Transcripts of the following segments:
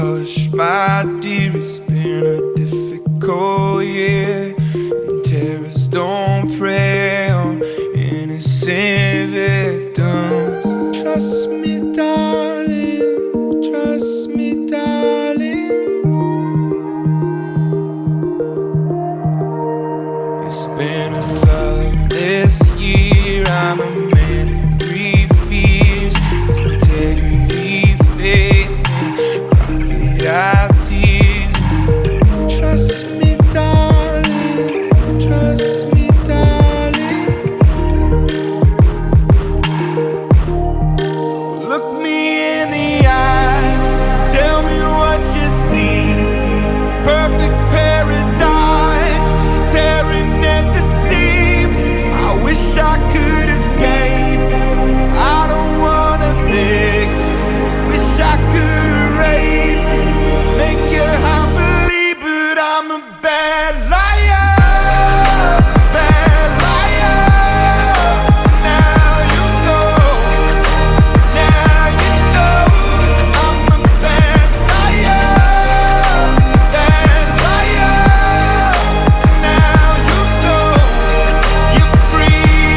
Hush, my dear, it's been a difficult year, and terrorists don't prey on innocent victims. Trust me, darling, trust me, darling. It's been a loveless year. I'm a man of three fears: integrity, faith, and crocodile tears. Trust me, darling, trust me, darling. So look me in the eyes, tell me what you see. Perfect paradise, tearing at the seams. I wish I could escape. I don't wanna fake. Wish I could erase it, make you happily, but I'm a bad liar, bad liar. Now you know, now you know. I'm a bad liar, bad liar. Now you know, you're free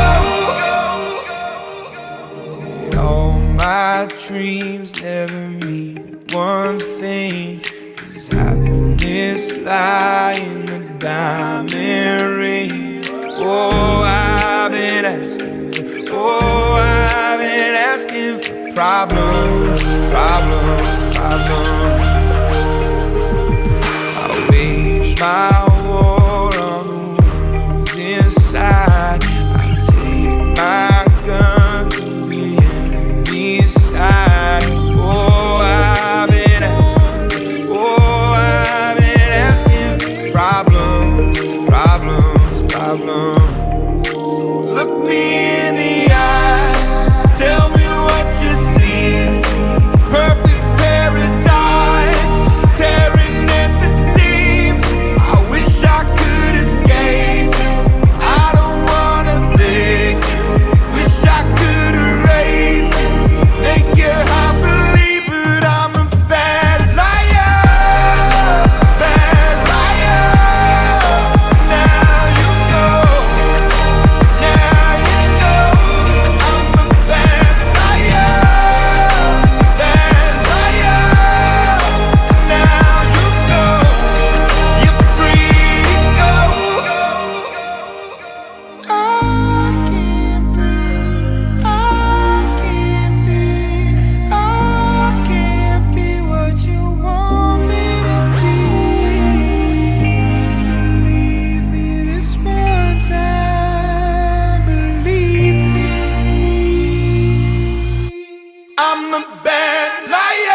to go. All my dreams never mean one thing. Is happiness lie in the diamond ring? Oh, I've been asking, oh, I've been asking for problems, problems, problems. I wage my war on the ones inside. I take my gun to the enemy's side. Oh, I've been asking, oh, I've been asking for problems, problems, problems. So look me in the eyes, tell me what you see. Perfect paradise, tearing at the seams. I wish I could escape. I don't wanna fake. Wish I could erase it, make you happily, but I'm a bad liar, bad liar. Now you know, now you know. I'm a bad liar, bad liar. Now you know, you're free to go. I can't breathe, I can't breathe, I can't be what you want me to be. Believe me this one time, believe me. I'm a bad liar.